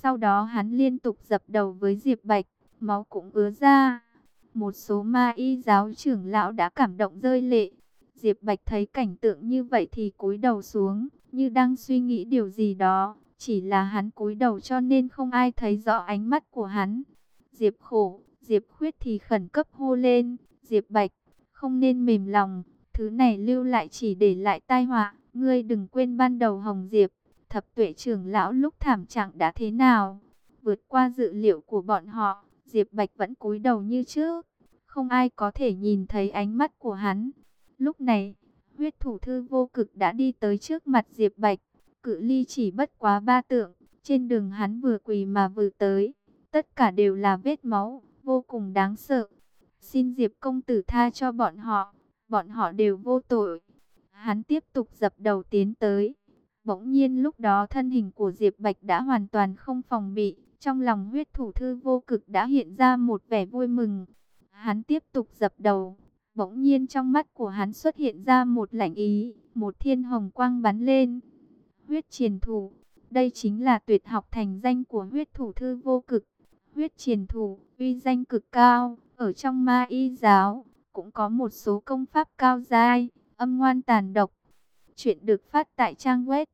Sau đó hắn liên tục dập đầu với Diệp Bạch, máu cũng ứa ra. Một số ma y giáo trưởng lão đã cảm động rơi lệ. Diệp Bạch thấy cảnh tượng như vậy thì cúi đầu xuống, như đang suy nghĩ điều gì đó. Chỉ là hắn cúi đầu cho nên không ai thấy rõ ánh mắt của hắn. Diệp Khổ, Diệp Khuyết thì khẩn cấp hô lên, Diệp Bạch, không nên mềm lòng, thứ này lưu lại chỉ để lại tai họa. Ngươi đừng quên ban đầu Hồng Diệp, thập tuệ trưởng lão lúc thảm trạng đã thế nào. Vượt qua dự liệu của bọn họ, Diệp Bạch vẫn cúi đầu như trước. Không ai có thể nhìn thấy ánh mắt của hắn. Lúc này, huyết thủ thư vô cực đã đi tới trước mặt Diệp Bạch. Cự ly chỉ bất quá 3 trượng. Trên đường hắn vừa quỳ mà vừa tới. Tất cả đều là vết máu, vô cùng đáng sợ. Xin Diệp công tử tha cho bọn họ. Bọn họ đều vô tội. Hắn tiếp tục dập đầu tiến tới. Bỗng nhiên lúc đó thân hình của Diệp Bạch đã hoàn toàn không phòng bị. Trong lòng huyết thủ thư vô cực đã hiện ra một vẻ vui mừng. Hắn tiếp tục dập đầu. Bỗng nhiên trong mắt của hắn xuất hiện ra một lạnh ý. Một thiên hồng quang bắn lên. Huyết triền thủ. Đây chính là tuyệt học thành danh của huyết thủ thư vô cực. Huyết triền thủ, uy danh cực cao. Ở trong ma y giáo, cũng có một số công pháp cao giai, âm ngoan tàn độc. Chuyện được phát tại trang web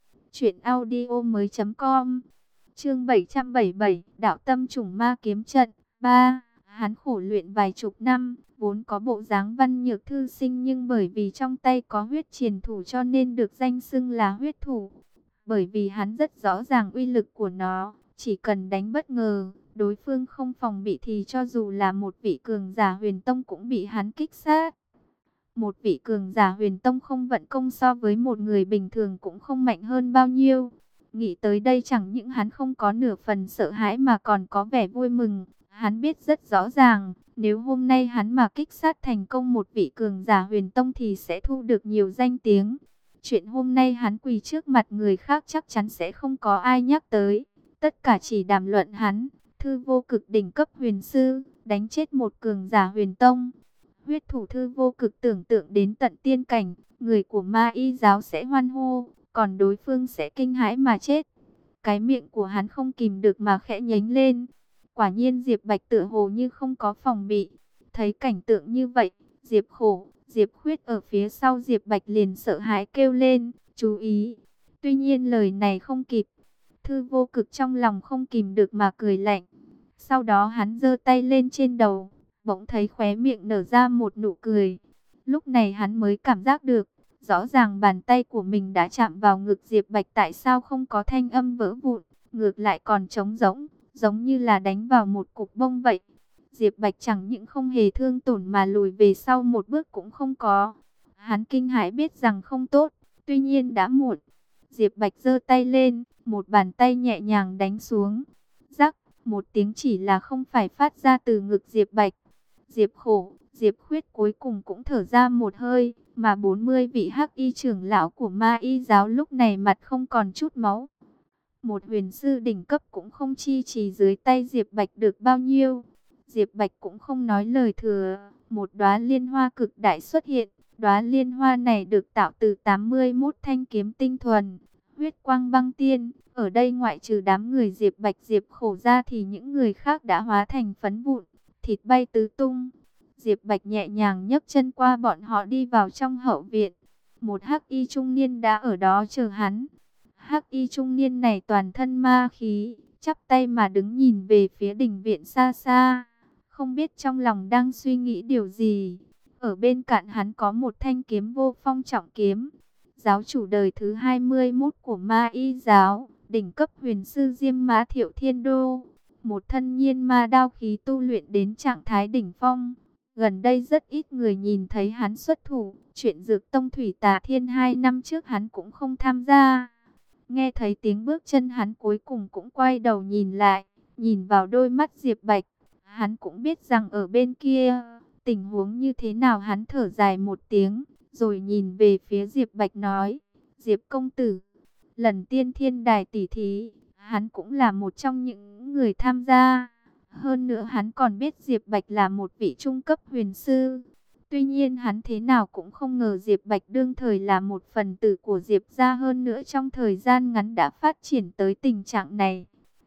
truyệnaudiomoi.com. Chương 777, Đạo tâm trùng ma kiếm trận 3. Hắn khổ luyện vài chục năm, vốn có bộ dáng văn nhược thư sinh, nhưng bởi vì trong tay có huyết triền thủ cho nên được danh xưng là huyết thủ. Bởi vì hắn rất rõ ràng uy lực của nó, chỉ cần đánh bất ngờ, đối phương không phòng bị thì cho dù là một vị cường giả huyền tông cũng bị hắn kích sát. Một vị cường giả huyền tông không vận công so với một người bình thường cũng không mạnh hơn bao nhiêu. Nghĩ tới đây chẳng những hắn không có nửa phần sợ hãi mà còn có vẻ vui mừng. Hắn biết rất rõ ràng, nếu hôm nay hắn mà kích sát thành công một vị cường giả huyền tông thì sẽ thu được nhiều danh tiếng. Chuyện hôm nay hắn quỳ trước mặt người khác chắc chắn sẽ không có ai nhắc tới. Tất cả chỉ đàm luận hắn, thư vô cực đỉnh cấp huyền sư, đánh chết một cường giả huyền tông. Huyết thủ thư vô cực tưởng tượng đến tận tiên cảnh, người của ma y giáo sẽ hoan hô, còn đối phương sẽ kinh hãi mà chết. Cái miệng của hắn không kìm được mà khẽ nhếch lên. Quả nhiên Diệp Bạch tựa hồ như không có phòng bị. Thấy cảnh tượng như vậy, Diệp Khổ, Diệp Khuyết ở phía sau Diệp Bạch liền sợ hãi kêu lên, chú ý. Tuy nhiên lời này không kịp. Thư vô cực trong lòng không kìm được mà cười lạnh. Sau đó hắn giơ tay lên trên đầu, bỗng thấy khóe miệng nở ra một nụ cười. Lúc này hắn mới cảm giác được, rõ ràng bàn tay của mình đã chạm vào ngực Diệp Bạch, tại sao không có thanh âm vỡ vụn, ngược lại còn trống rỗng, giống như là đánh vào một cục bông vậy. Diệp Bạch chẳng những không hề thương tổn mà lùi về sau một bước cũng không có. Hắn kinh hãi biết rằng không tốt, tuy nhiên đã muộn. Diệp Bạch giơ tay lên, một bàn tay nhẹ nhàng đánh xuống. Rắc, một tiếng chỉ là không phải phát ra từ ngực Diệp Bạch. Diệp Khổ, Diệp Khuyết cuối cùng cũng thở ra một hơi, mà 40 vị hắc y trưởng lão của ma y giáo lúc này mặt không còn chút máu. Một huyền sư đỉnh cấp cũng không chi trì dưới tay Diệp Bạch được bao nhiêu. Diệp Bạch cũng không nói lời thừa, một đóa liên hoa cực đại xuất hiện. Đóa liên hoa này được tạo từ 81 thanh kiếm tinh thuần, huyết quang băng tiên. Ở đây ngoại trừ đám người Diệp Bạch Diệp Khổ ra thì những người khác đã hóa thành phấn vụn, thịt bay tứ tung. Diệp Bạch nhẹ nhàng nhấc chân qua bọn họ đi vào trong hậu viện. Một hắc y trung niên đã ở đó chờ hắn. Hắc y trung niên này toàn thân ma khí, chắp tay mà đứng nhìn về phía đình viện xa xa, không biết trong lòng đang suy nghĩ điều gì. Ở bên cạnh hắn có một thanh kiếm vô phong trọng kiếm. Giáo chủ đời thứ 21 của ma y giáo, đỉnh cấp huyền sư Diêm Mã Thiệu Thiên Đô. Một thân nhiên ma đao khí tu luyện đến trạng thái đỉnh phong. Gần đây rất ít người nhìn thấy hắn xuất thủ. Chuyện Dược Tông Thủy Tà Thiên 2 năm trước hắn cũng không tham gia. Nghe thấy tiếng bước chân hắn cuối cùng cũng quay đầu nhìn lại. Nhìn vào đôi mắt Diệp Bạch. Hắn cũng biết rằng ở bên kia tình huống như thế nào. Hắn thở dài một tiếng, rồi nhìn về phía Diệp Bạch nói, Diệp công tử, lần tiên thiên đài tỷ thí, hắn cũng là một trong những người tham gia. Hơn nữa hắn còn biết Diệp Bạch là một vị trung cấp huyền sư. Tuy nhiên hắn thế nào cũng không ngờ Diệp Bạch đương thời là một phần tử của Diệp gia, hơn nữa trong thời gian ngắn đã phát triển tới tình trạng này.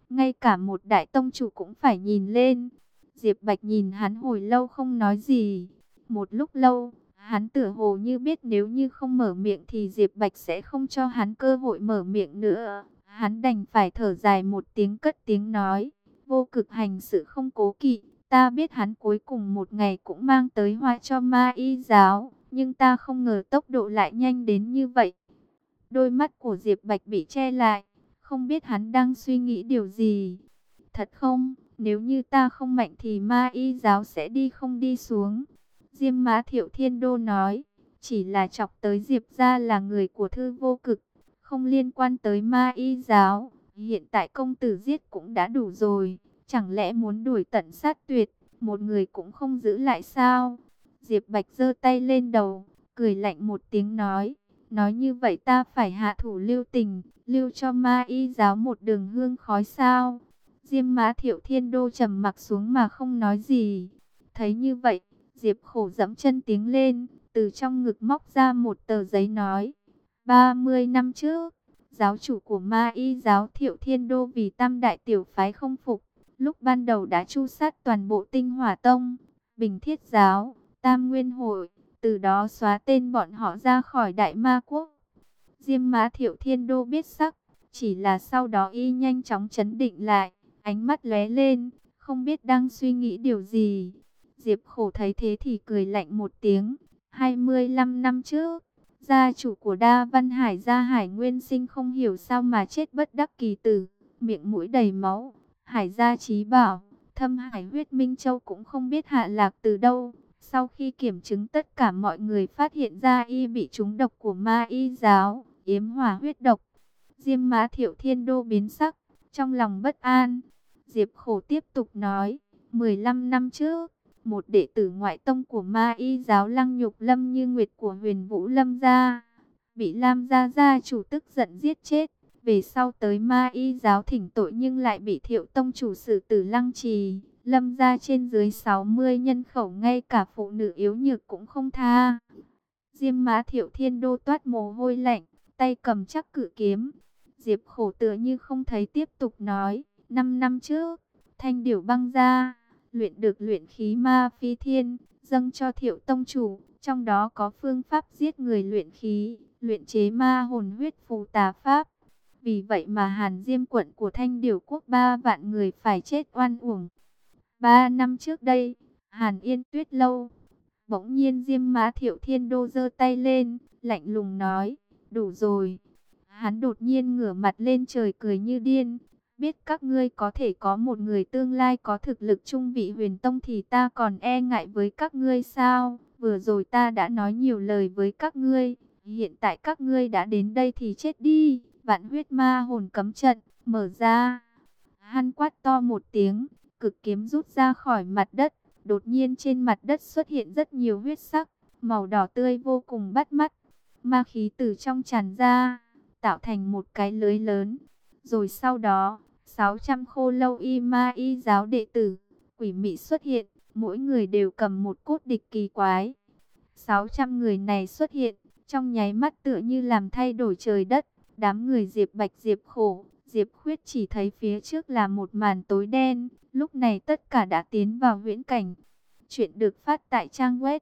ngay cả một đại tông chủ cũng phải nhìn lên. Diệp Bạch nhìn hắn hồi lâu không nói gì. Một lúc lâu, hắn tựa hồ như biết nếu như không mở miệng thì Diệp Bạch sẽ không cho hắn cơ hội mở miệng nữa. Hắn đành phải thở dài một tiếng, cất tiếng nói: Vô Cực hành sự không cố kỵ, ta biết hắn cuối cùng một ngày cũng mang tới hoa cho Ma Y giáo, nhưng ta không ngờ tốc độ lại nhanh đến như vậy. Đôi mắt của Diệp Bạch bị che lại, không biết hắn đang suy nghĩ điều gì. Thật không, nếu như ta không mạnh thì Ma Y giáo sẽ đi không đi xuống. Diêm Mã Thiệu Thiên Đô nói, chỉ là chọc tới Diệp gia là người của Thư Vô Cực, không liên quan tới Ma Y giáo. Hiện tại công tử giết cũng đã đủ rồi, chẳng lẽ muốn đuổi tận sát tuyệt, một người cũng không giữ lại sao? Diệp Bạch giơ tay lên đầu, cười lạnh một tiếng nói như vậy ta phải hạ thủ lưu tình, lưu cho Ma Y giáo một đường hương khói sao? Diêm Mã Thiệu Thiên Đô trầm mặc xuống mà không nói gì. Thấy như vậy, Diệp Khổ dẫm chân tiến lên, từ trong ngực móc ra một tờ giấy nói: 30 năm trước, giáo chủ của Ma Y giáo Thiệu Thiên Đô vì tam đại tiểu phái không phục, lúc ban đầu đã tru sát toàn bộ Tinh Hỏa Tông, Bình Thiết giáo, Tam Nguyên hội, từ đó xóa tên bọn họ ra khỏi Đại Ma Quốc. Diêm Mã Thiệu Thiên Đô biết sắc, chỉ là sau đó y nhanh chóng trấn định lại, ánh mắt lóe lên, không biết đang suy nghĩ điều gì. Diệp Khổ thấy thế thì cười lạnh một tiếng: 25 năm trước, gia chủ của Đa Văn Hải gia Hải Nguyên Sinh không hiểu sao mà chết bất đắc kỳ tử, miệng mũi đầy máu. Hải gia Chí Bảo, Thâm Hải huyết Minh Châu cũng không biết hạ lạc từ đâu. Sau khi kiểm chứng, tất cả mọi người phát hiện ra y bị trúng độc của Ma Y giáo, yếm hỏa huyết độc. Diêm Mã Thiệu Thiên Đô biến sắc, trong lòng bất an. Diệp Khổ tiếp tục nói: 15 năm trước, một đệ tử ngoại tông của Ma Y giáo Lăng Nhục Lâm Như Nguyệt của Huyền Vũ Lâm gia, bị Lam gia gia chủ tức giận giết chết. Về sau tới Ma Y giáo thỉnh tội nhưng lại bị Thiệu tông chủ xử tử Lăng Trì. Lâm gia trên dưới 60 nhân khẩu, ngay cả phụ nữ yếu nhược cũng không tha. Diêm Mã Thiệu Thiên Đô toát mồ hôi lạnh, tay cầm chắc cự kiếm. Diệp Khổ tựa như không thấy, tiếp tục nói: 5 năm trước, Thanh Điểu Băng gia luyện được luyện khí ma phi thiên, dâng cho Thiệu tông chủ, trong đó có phương pháp giết người luyện khí, luyện chế ma hồn huyết phù tà pháp. Vì vậy mà Hàn Diêm quận của Thanh Điểu quốc 3 vạn người phải chết oan uổng. 3 năm trước đây, Hàn Yên Tuyết lâu. Bỗng nhiên Diêm Mã Thiệu Thiên Đô giơ tay lên, lạnh lùng nói: đủ rồi. Hắn đột nhiên ngửa mặt lên trời cười như điên: biết các ngươi có thể có một người tương lai có thực lực trung vị Huyền Tông thì ta còn e ngại với các ngươi sao? Vừa rồi ta đã nói nhiều lời với các ngươi, hiện tại các ngươi đã đến đây thì chết đi. Vạn huyết ma hồn cấm trận, mở ra. Hắn quát to một tiếng, cực kiếm rút ra khỏi mặt đất. Đột nhiên trên mặt đất xuất hiện rất nhiều huyết sắc, màu đỏ tươi vô cùng bắt mắt. Ma khí từ trong tràn ra, tạo thành một cái lưới lớn. Rồi sau đó, 600 khô lâu y Ma Y giáo đệ tử, quỷ mị xuất hiện, mỗi người đều cầm một cốt địch kỳ quái. 600 người này xuất hiện, trong nháy mắt tựa như làm thay đổi trời đất. Đám người Diệp Bạch, Diệp Khổ, Diệp Khuyết chỉ thấy phía trước là một màn tối đen. Lúc này tất cả đã tiến vào huyễn cảnh. Chuyện được phát tại trang web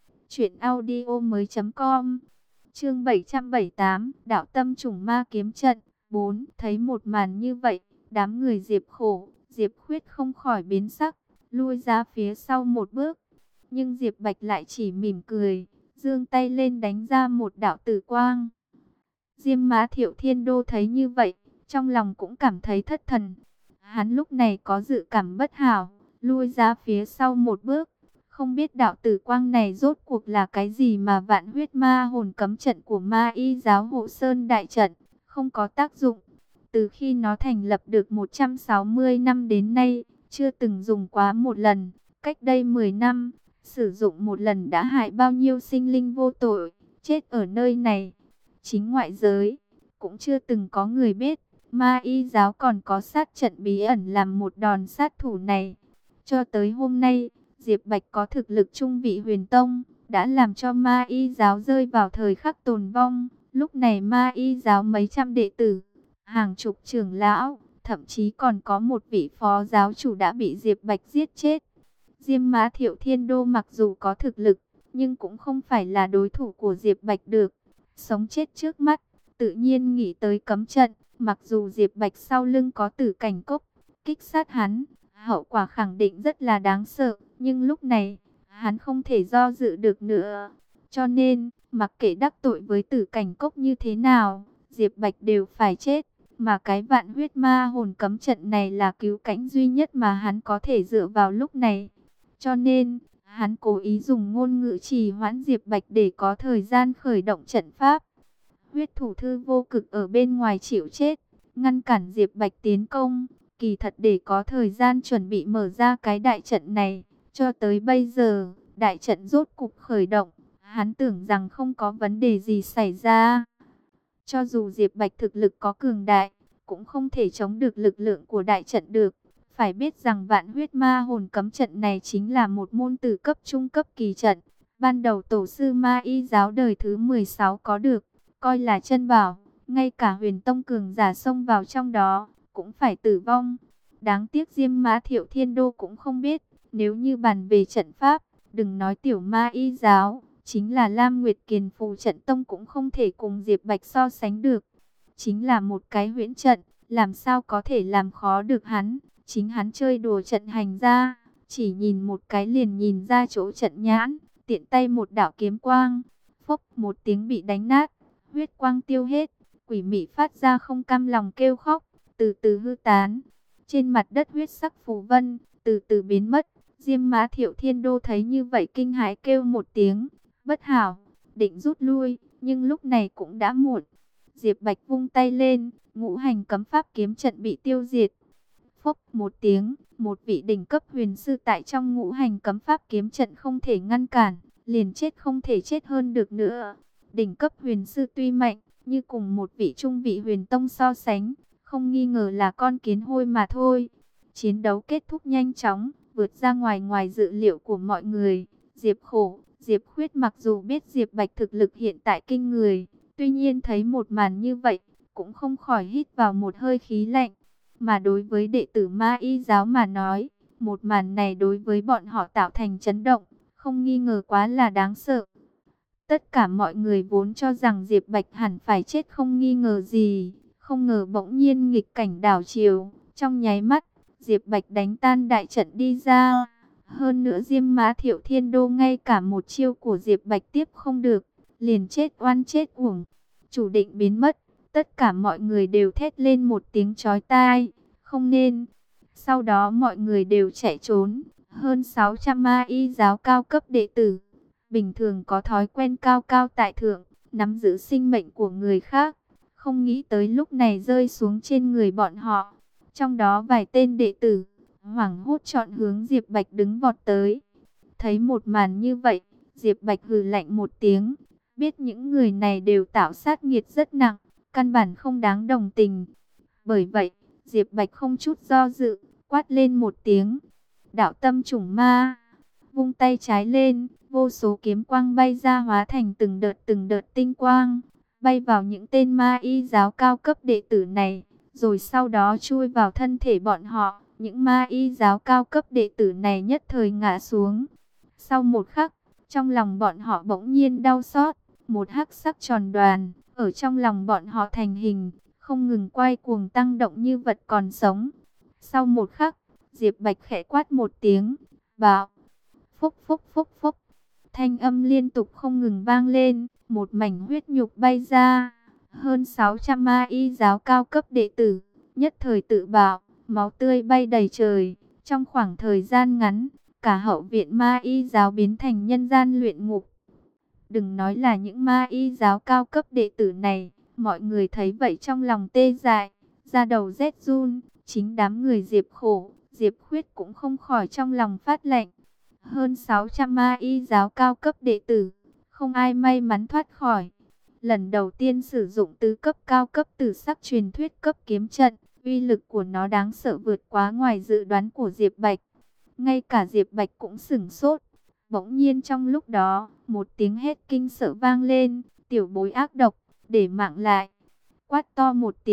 truyệnaudiomoi.com. Chương 778, Đạo Tâm Trùng Ma Kiếm Trận 4. Thấy một màn như vậy, đám người Diệp Khổ, Diệp Khuyết không khỏi biến sắc, lui ra phía sau một bước. Nhưng Diệp Bạch lại chỉ mỉm cười, giương tay lên đánh ra một đạo tử quang. Diêm Mã Thiệu Thiên Đô thấy như vậy, trong lòng cũng cảm thấy thất thần. Hắn lúc này có dự cảm bất hảo, lui ra phía sau một bước. Không biết đạo tử quang này rốt cuộc là cái gì mà vạn huyết ma hồn cấm trận của Ma Y giáo Hộ Sơn đại trận không có tác dụng. Từ khi nó thành lập được 160 năm đến nay, chưa từng dùng quá một lần. Cách đây 10 năm, sử dụng một lần đã hại bao nhiêu sinh linh vô tội, chết ở nơi này. Chính ngoại giới, cũng chưa từng có người biết, Ma Y giáo còn có sát trận bí ẩn làm một đòn sát thủ này. Cho tới hôm nay, Diệp Bạch có thực lực trung vị Huyền Tông, đã làm cho Ma Y giáo rơi vào thời khắc tồn vong. Lúc này Ma Y giáo mấy trăm đệ tử, hàng chục trưởng lão, thậm chí còn có một vị phó giáo chủ đã bị Diệp Bạch giết chết. Diêm Mã Thiệu Thiên Đô mặc dù có thực lực, nhưng cũng không phải là đối thủ của Diệp Bạch được. Sống chết trước mắt, tự nhiên nghĩ tới cấm trận, mặc dù Diệp Bạch sau lưng có Tử Cảnh Cốc kích sát hắn, hậu quả khẳng định rất là đáng sợ, nhưng lúc này, hắn không thể do dự được nữa. Cho nên, mặc kệ đắc tội với Tử Cảnh Cốc như thế nào, Diệp Bạch đều phải chết. Mà cái vạn huyết ma hồn cấm trận này là cứu cánh duy nhất mà hắn có thể dựa vào lúc này. Cho nên, hắn cố ý dùng ngôn ngữ trì hoãn Diệp Bạch để có thời gian khởi động trận pháp. Huyết thủ thư vô cực ở bên ngoài chịu chết, ngăn cản Diệp Bạch tiến công. Kỳ thật để có thời gian chuẩn bị mở ra cái đại trận này. Cho tới bây giờ, đại trận rốt cục khởi động. Hắn tưởng rằng không có vấn đề gì xảy ra. Cho dù Diệp Bạch thực lực có cường đại, cũng không thể chống được lực lượng của đại trận được. Phải biết rằng vạn huyết ma hồn cấm trận này chính là một môn từ cấp trung cấp kỳ trận. Ban đầu tổ sư Ma Y giáo đời thứ 16 có được, coi là chân bảo. Ngay cả huyền tông cường giả xông vào trong đó, cũng phải tử vong. Đáng tiếc Diêm Mã Thiệu Thiên Đô cũng không biết, nếu như bàn về trận pháp, đừng nói tiểu Ma Y giáo, chính là Lam Nguyệt Kiền Phù Trận Tông cũng không thể cùng Diệp Bạch so sánh được. Chính là một cái huyễn trận, làm sao có thể làm khó được hắn. Chính hắn chơi đùa trận hành ra, chỉ nhìn một cái liền nhìn ra chỗ trận nhãn, tiện tay một đạo kiếm quang, phốc một tiếng bị đánh nát, huyết quang tiêu hết, quỷ mị phát ra không cam lòng kêu khóc, từ từ hư tán. Trên mặt đất huyết sắc phù vân, từ từ biến mất. Diêm Mã Thiệu Thiên Đô thấy như vậy kinh hãi kêu một tiếng, bất hảo, định rút lui, nhưng lúc này cũng đã muộn. Diệp Bạch vung tay lên, ngũ hành cấm pháp kiếm trận bị tiêu diệt. Phốc một tiếng, một vị đỉnh cấp huyền sư tại trong ngũ hành cấm pháp kiếm trận không thể ngăn cản, liền chết không thể chết hơn được nữa. Đỉnh cấp huyền sư tuy mạnh, như cùng một vị trung vị huyền tông so sánh, không nghi ngờ là con kiến hôi mà thôi. Chiến đấu kết thúc nhanh chóng, vượt ra ngoài dự liệu của mọi người. Diệp Khuyết mặc dù biết Diệp Bạch thực lực hiện tại kinh người, tuy nhiên thấy một màn như vậy, cũng không khỏi hít vào một hơi khí lạnh. Mà đối với đệ tử Ma Y giáo mà nói, một màn này đối với bọn họ tạo thành chấn động, không nghi ngờ quá là đáng sợ. Tất cả mọi người vốn cho rằng Diệp Bạch hẳn phải chết không nghi ngờ gì, không ngờ bỗng nhiên nghịch cảnh đảo chiều, trong nháy mắt, Diệp Bạch đánh tan đại trận đi ra. Hơn nữa Diêm Mã Thiệu Thiên Đô ngay cả một chiêu của Diệp Bạch tiếp không được, liền chết oan chết uổng, chủ định biến mất. Tất cả mọi người đều thét lên một tiếng chói tai, không nên. Sau đó mọi người đều chạy trốn. Hơn 600 Ma Y giáo cao cấp đệ tử, bình thường có thói quen cao cao tại thượng, nắm giữ sinh mệnh của người khác. Không nghĩ tới lúc này rơi xuống trên người bọn họ. Trong đó vài tên đệ tử, hoảng hốt chọn hướng Diệp Bạch đứng vọt tới. Thấy một màn như vậy, Diệp Bạch hừ lạnh một tiếng. Biết những người này đều tạo sát nghiệt rất nặng, căn bản không đáng đồng tình. Bởi vậy, Diệp Bạch không chút do dự, quát lên một tiếng. Đạo tâm chủng ma, vung tay trái lên, vô số kiếm quang bay ra hóa thành từng đợt tinh quang, bay vào những tên Ma Y giáo cao cấp đệ tử này, rồi sau đó chui vào thân thể bọn họ. Những Ma Y giáo cao cấp đệ tử này nhất thời ngã xuống. Sau một khắc, trong lòng bọn họ bỗng nhiên đau xót, một hắc sắc tròn đoàn ở trong lòng bọn họ thành hình, không ngừng quay cuồng tăng động như vật còn sống. Sau một khắc, Diệp Bạch khẽ quát một tiếng, bạo, phúc phúc phúc phúc. Thanh âm liên tục không ngừng vang lên, một mảnh huyết nhục bay ra. Hơn 600 Ma Y giáo cao cấp đệ tử, nhất thời tự bạo, máu tươi bay đầy trời. Trong khoảng thời gian ngắn, cả hậu viện Ma Y giáo biến thành nhân gian luyện ngục. Đừng nói là những Ma Y giáo cao cấp đệ tử này, mọi người thấy vậy trong lòng tê dại, da đầu rét run. Chính đám người Diệp Khổ, Diệp Khuyết cũng không khỏi trong lòng phát lạnh. Hơn 600 Ma Y giáo cao cấp đệ tử, không ai may mắn thoát khỏi. Lần đầu tiên sử dụng tứ cấp cao cấp tử sắc truyền thuyết cấp kiếm trận, uy lực của nó đáng sợ vượt quá ngoài dự đoán của Diệp Bạch. Ngay cả Diệp Bạch cũng sửng sốt. Bỗng nhiên trong lúc đó, một tiếng hét kinh sợ vang lên, tiểu bối ác độc, để mạng lại. Quát to một tiếng,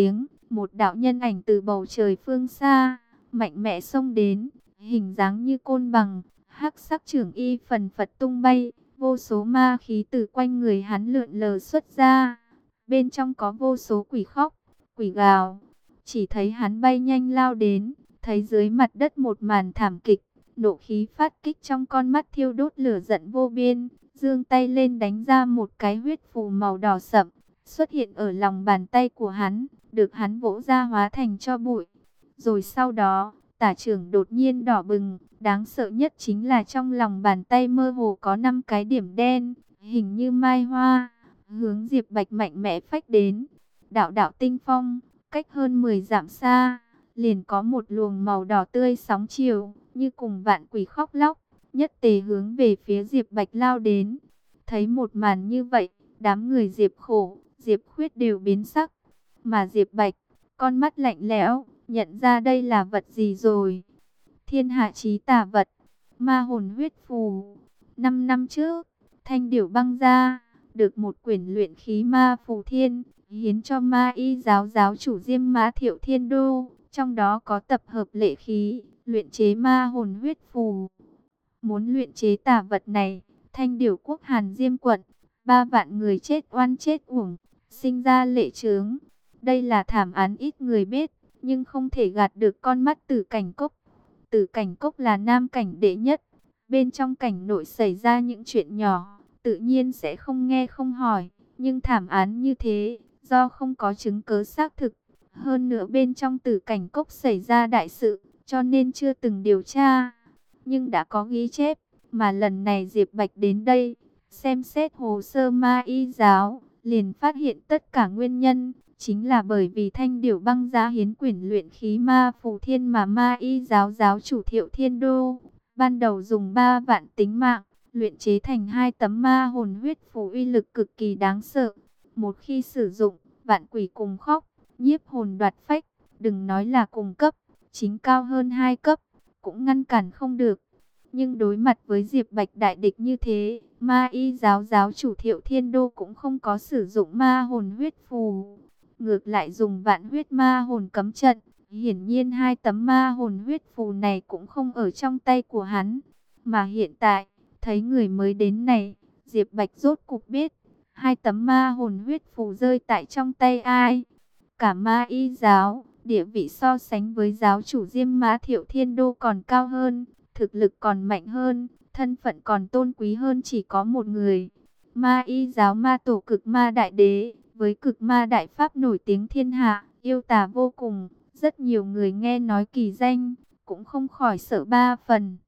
một đạo nhân ảnh từ bầu trời phương xa, mạnh mẽ xông đến, hình dáng như côn bằng, hắc sắc trưởng y phần phật tung bay, vô số ma khí từ quanh người hắn lượn lờ xuất ra. Bên trong có vô số quỷ khóc, quỷ gào. Chỉ thấy hắn bay nhanh lao đến, thấy dưới mặt đất một màn thảm kịch, nộ khí phát kích trong con mắt thiêu đốt lửa giận vô biên, giương tay lên đánh ra một cái huyết phù màu đỏ sậm, xuất hiện ở lòng bàn tay của hắn, được hắn vỗ ra hóa thành tro bụi. Rồi sau đó, tả trưởng đột nhiên đỏ bừng, đáng sợ nhất chính là trong lòng bàn tay mơ hồ có 5 cái điểm đen, hình như mai hoa, hướng Diệp Bạch mạnh mẽ phách đến. Đạo đạo tinh phong, cách hơn 10 dặm xa, liền có một luồng màu đỏ tươi sóng chiều, như cùng vạn quỷ khóc lóc, nhất tề hướng về phía Diệp Bạch lao đến. Thấy một màn như vậy, đám người Diệp Khổ, Diệp Khuyết đều biến sắc, mà Diệp Bạch, con mắt lạnh lẽo, nhận ra đây là vật gì rồi. Thiên hạ chí tà vật, ma hồn huyết phù. 5 năm trước, Thanh Điểu Băng gia được một quyển luyện khí ma phù thiên, hiến cho ma y giáo giáo chủ Diêm Mã Thiệu Thiên Đô, trong đó có tập hợp lệ khí, luyện chế ma hồn huyết phù. Muốn luyện chế tà vật này, Thanh Điểu quốc Hàn Diêm quận, 3 vạn người chết oan chết uổng, sinh ra lệ chướng. Đây là thảm án ít người biết, nhưng không thể gạt được con mắt Tử Cảnh Cốc. Tử Cảnh Cốc là nam cảnh đệ nhất, bên trong cảnh nội xảy ra những chuyện nhỏ, tự nhiên sẽ không nghe không hỏi, nhưng thảm án như thế, do không có chứng cứ xác thực, hơn nữa bên trong Tử Cảnh Cốc xảy ra đại sự, cho nên chưa từng điều tra, nhưng đã có ghi chép, mà lần này Diệp Bạch đến đây, xem xét hồ sơ ma y giáo, liền phát hiện tất cả nguyên nhân, chính là bởi vì Thanh Điểu Băng gia hiến quyển luyện khí ma phù thiên mà ma y giáo giáo chủ Thiệu Thiên Đô, ban đầu dùng 3 vạn tính mạng, luyện chế thành 2 tấm ma hồn huyết phù uy lực cực kỳ đáng sợ. Một khi sử dụng, vạn quỷ cùng khóc, nhiếp hồn đoạt phách, đừng nói là cùng cấp, chính cao hơn 2 cấp, cũng ngăn cản không được. Nhưng đối mặt với Diệp Bạch đại địch như thế, ma y giáo giáo chủ Thiệu Thiên Đô cũng không có sử dụng ma hồn huyết phù. Ngược lại dùng vạn huyết ma hồn cấm trận. Hiển nhiên 2 tấm ma hồn huyết phù này cũng không ở trong tay của hắn. Mà hiện tại, thấy người mới đến này, Diệp Bạch rốt cục biết, 2 tấm ma hồn huyết phù rơi tại trong tay ai. Cả ma y giáo, địa vị so sánh với giáo chủ Diêm Mã Thiệu Thiên Đô còn cao hơn, thực lực còn mạnh hơn, thân phận còn tôn quý hơn chỉ có một người. Ma y giáo ma tổ Cực Ma Đại Đế, với Cực Ma Đại Pháp nổi tiếng thiên hạ, yêu tà vô cùng, rất nhiều người nghe nói kỳ danh, cũng không khỏi sợ 3 phần.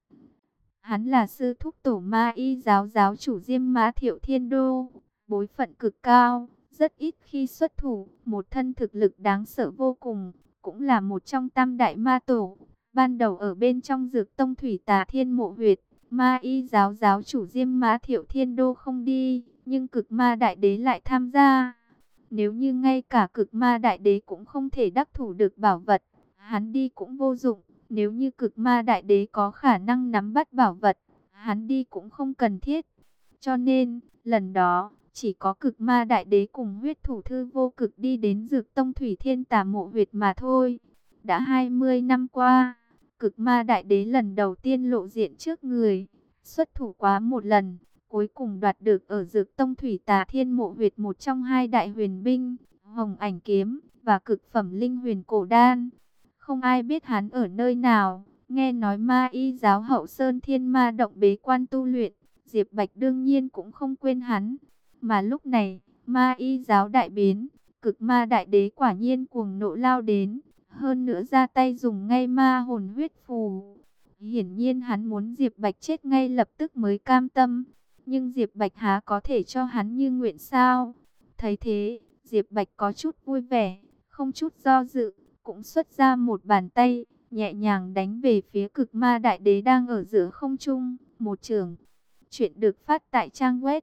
Hắn là sư thúc tổ ma y giáo giáo chủ Diêm Mã Thiệu Thiên Đô, bối phận cực cao, rất ít khi xuất thủ, một thân thực lực đáng sợ vô cùng, cũng là một trong tam đại ma tổ. Ban đầu ở bên trong Dược Tông Thủy Tà Thiên Mộ Huyệt, ma y giáo giáo chủ Diêm Mã Thiệu Thiên Đô không đi, nhưng Cực Ma Đại Đế lại tham gia. Nếu như ngay cả Cực Ma Đại Đế cũng không thể đắc thủ được bảo vật, hắn đi cũng vô dụng. Nếu như Cực Ma Đại Đế có khả năng nắm bắt bảo vật, hắn đi cũng không cần thiết. Cho nên, lần đó, chỉ có Cực Ma Đại Đế cùng huyết thủ thư vô cực đi đến Dược Tông Thủy Thiên Tà Mộ Huyệt mà thôi. Đã 20 năm qua, Cực Ma Đại Đế lần đầu tiên lộ diện trước người, xuất thủ quá một lần, cuối cùng đoạt được ở Dược Tông Thủy Tà Thiên Mộ Huyệt một trong 2 đại huyền binh, Hồng Ảnh Kiếm và cực phẩm linh huyền cổ đan. Không ai biết hắn ở nơi nào, nghe nói ma y giáo Hậu Sơn Thiên Ma Động bế quan tu luyện, Diệp Bạch đương nhiên cũng không quên hắn. Mà lúc này, ma y giáo đại biến, Cực Ma Đại Đế quả nhiên cuồng nộ lao đến, hơn nữa ra tay dùng ngay ma hồn huyết phù. Hiển nhiên hắn muốn Diệp Bạch chết ngay lập tức mới cam tâm, nhưng Diệp Bạch há có thể cho hắn như nguyện sao? Thấy thế, Diệp Bạch có chút vui vẻ, không chút do dự, cũng xuất ra một bàn tay, nhẹ nhàng đánh về phía Cực Ma Đại Đế đang ở giữa không trung, một chưởng. Chuyện được phát tại trang web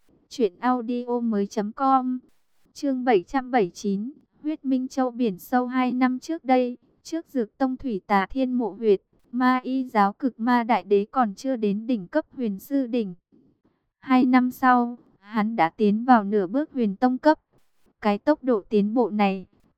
truyệnaudiomoi.com. Chương 779, Huyết Minh Châu biển sâu. 2 năm trước đây, trước Dược Tông Thủy Tà Thiên Mộ Huyệt, ma y giáo Cực Ma Đại Đế còn chưa đến đỉnh cấp huyền sư đỉnh. 2 năm sau, hắn đã tiến vào nửa bước huyền tông cấp. Cái tốc độ tiến bộ này,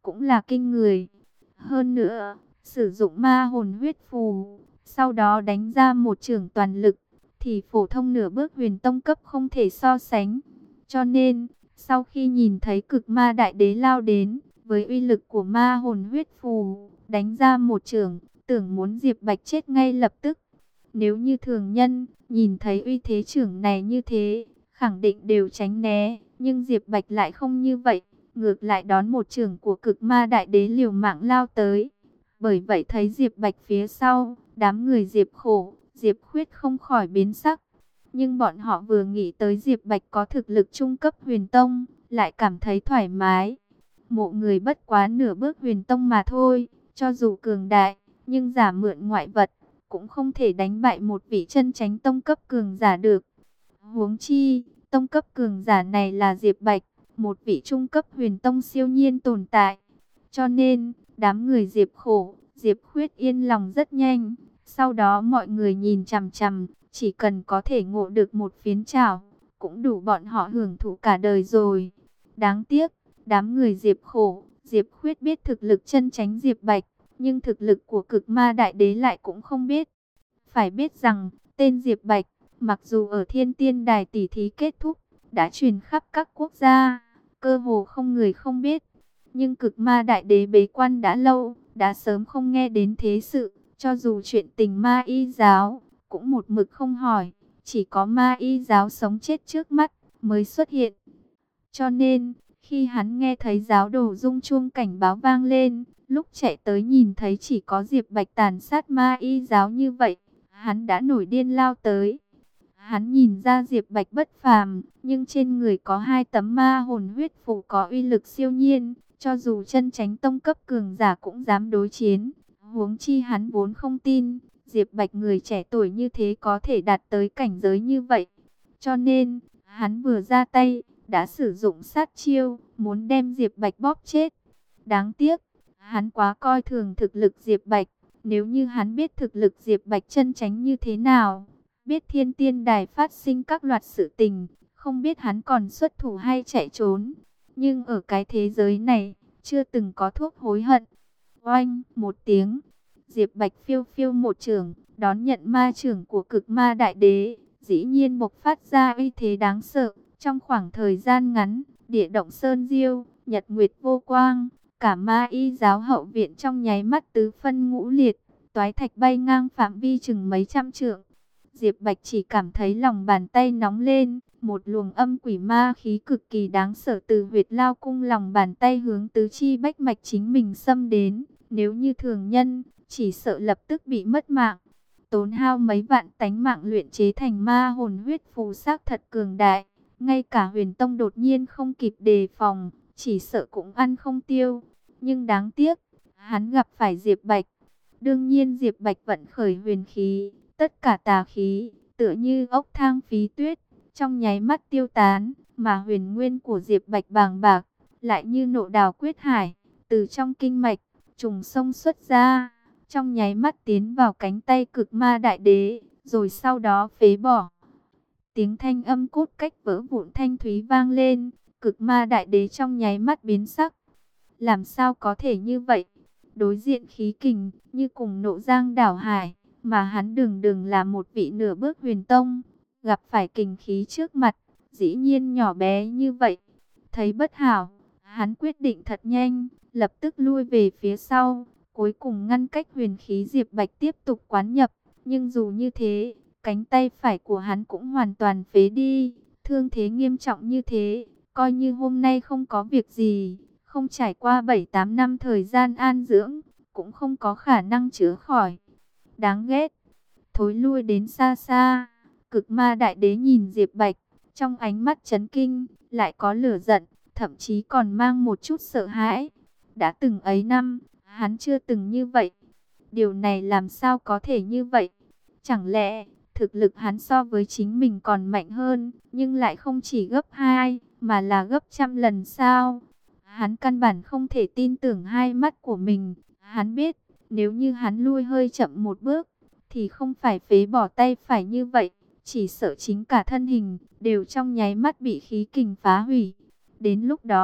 cũng là kinh người. Hơn nữa, sử dụng ma hồn huyết phù, sau đó đánh ra một chưởng toàn lực, thì phổ thông nửa bước huyền tông cấp không thể so sánh. Cho nên, sau khi nhìn thấy cực ma đại đế lao đến, với uy lực của ma hồn huyết phù, đánh ra một chưởng, tưởng muốn Diệp Bạch chết ngay lập tức. Nếu như thường nhân, nhìn thấy uy thế chưởng này như thế, khẳng định đều tránh né, nhưng Diệp Bạch lại không như vậy, ngược lại đón một chưởng của cực ma đại đế liều mạng lao tới. Bởi vậy thấy Diệp Bạch phía sau, đám người Diệp Khổ, Diệp Khuyết không khỏi biến sắc. Nhưng bọn họ vừa nghĩ tới Diệp Bạch có thực lực trung cấp huyền tông, lại cảm thấy thoải mái. Mộ người bất quá nửa bước huyền tông mà thôi, cho dù cường đại, nhưng giả mượn ngoại vật, cũng không thể đánh bại một vị chân chánh tông cấp cường giả được. Huống chi, tông cấp cường giả này là Diệp Bạch, một vị trung cấp huyền tông siêu nhiên tồn tại. Cho nên, đám người Diệp Khổ, Diệp Khuyết yên lòng rất nhanh. Sau đó mọi người nhìn chằm chằm, chỉ cần có thể ngộ được một phiến trảo, cũng đủ bọn họ hưởng thụ cả đời rồi. Đáng tiếc, đám người Diệp Khổ, Diệp Khuyết biết thực lực chân chánh Diệp Bạch, nhưng thực lực của cực ma đại đế lại cũng không biết. Phải biết rằng, tên Diệp Bạch, mặc dù ở Thiên Tiên Đài tỷ thí kết thúc, đã truyền khắp các quốc gia, cơ hồ không người không biết. Nhưng cực ma đại đế bế quan đã lâu, đã sớm không nghe đến thế sự, cho dù chuyện tình ma y giáo, cũng một mực không hỏi, chỉ có ma y giáo sống chết trước mắt, mới xuất hiện. Cho nên, khi hắn nghe thấy giáo đồ rung chuông cảnh báo vang lên, lúc chạy tới nhìn thấy chỉ có Diệp Bạch tàn sát ma y giáo như vậy, hắn đã nổi điên lao tới. Hắn nhìn ra Diệp Bạch bất phàm, nhưng trên người có 2 tấm ma hồn huyết phù có uy lực siêu nhiên, cho dù chân chánh tông cấp cường giả cũng dám đối chiến. Huống chi hắn vốn không tin, Diệp Bạch người trẻ tuổi như thế có thể đạt tới cảnh giới như vậy. Cho nên, hắn vừa ra tay, đã sử dụng sát chiêu, muốn đem Diệp Bạch bóp chết. Đáng tiếc, hắn quá coi thường thực lực Diệp Bạch. Nếu như hắn biết thực lực Diệp Bạch chân chánh như thế nào, biết Thiên Tiên Đài phát sinh các loạt sự tình, không biết hắn còn xuất thủ hay chạy trốn. Nhưng ở cái thế giới này, chưa từng có thuốc hối hận. Oanh, một tiếng, Diệp Bạch phiêu phiêu một chưởng, đón nhận ma chưởng của cực ma đại đế, dĩ nhiên bộc phát ra uy thế đáng sợ. Trong khoảng thời gian ngắn, địa động sơn diêu, nhật nguyệt vô quang, cả ma y giáo hậu viện trong nháy mắt tứ phân ngũ liệt, toái thạch bay ngang phạm vi chừng mấy trăm trượng. Diệp Bạch chỉ cảm thấy lòng bàn tay nóng lên, một luồng âm quỷ ma khí cực kỳ đáng sợ từ huyệt lao cung lòng bàn tay hướng tứ chi bách mạch chính mình xâm đến. Nếu như thường nhân, chỉ sợ lập tức bị mất mạng. Tốn hao mấy vạn tánh mạng luyện chế thành ma hồn huyết phù xác thật cường đại. Ngay cả huyền tông đột nhiên không kịp đề phòng, chỉ sợ cũng ăn không tiêu. Nhưng đáng tiếc, hắn gặp phải Diệp Bạch. Đương nhiên Diệp Bạch vận khởi huyền khí, tất cả tà khí, tựa như ốc thang phí tuyết, trong nháy mắt tiêu tán, mà huyền nguyên của Diệp Bạch bàng bạc, lại như nộ đào quyết hải, từ trong kinh mạch, trùng sông xuất ra, trong nháy mắt tiến vào cánh tay cực ma đại đế, rồi sau đó phế bỏ. Tiếng thanh âm cốt cách vỡ vụn thanh thúy vang lên, cực ma đại đế trong nháy mắt biến sắc. Làm sao có thể như vậy? Đối diện khí kình, như cùng nộ giang đảo hải, mà hắn đường là một vị nửa bước huyền tông, gặp phải kình khí trước mặt, dĩ nhiên nhỏ bé như vậy. Thấy bất hảo, hắn quyết định thật nhanh, lập tức lui về phía sau, cuối cùng ngăn cách huyền khí Diệp Bạch tiếp tục quán nhập. Nhưng dù như thế, cánh tay phải của hắn cũng hoàn toàn phế đi, thương thế nghiêm trọng như thế, coi như hôm nay không có việc gì, không trải qua 7-8 năm thời gian an dưỡng, cũng không có khả năng chữa khỏi. Đáng ghét, thối lui đến xa xa, cực ma đại đế nhìn Diệp Bạch, trong ánh mắt chấn kinh, lại có lửa giận, thậm chí còn mang một chút sợ hãi. Đã từng ấy năm, hắn chưa từng như vậy. Điều này làm sao có thể như vậy? Chẳng lẽ, thực lực hắn so với chính mình còn mạnh hơn, nhưng lại không chỉ gấp 2, mà là gấp trăm lần sao? Hắn căn bản không thể tin tưởng hai mắt của mình. Hắn biết, nếu như hắn lui hơi chậm một bước, thì không phải phế bỏ tay phải như vậy, chỉ sợ chính cả thân hình đều trong nháy mắt bị khí kình phá hủy. Đến lúc đó,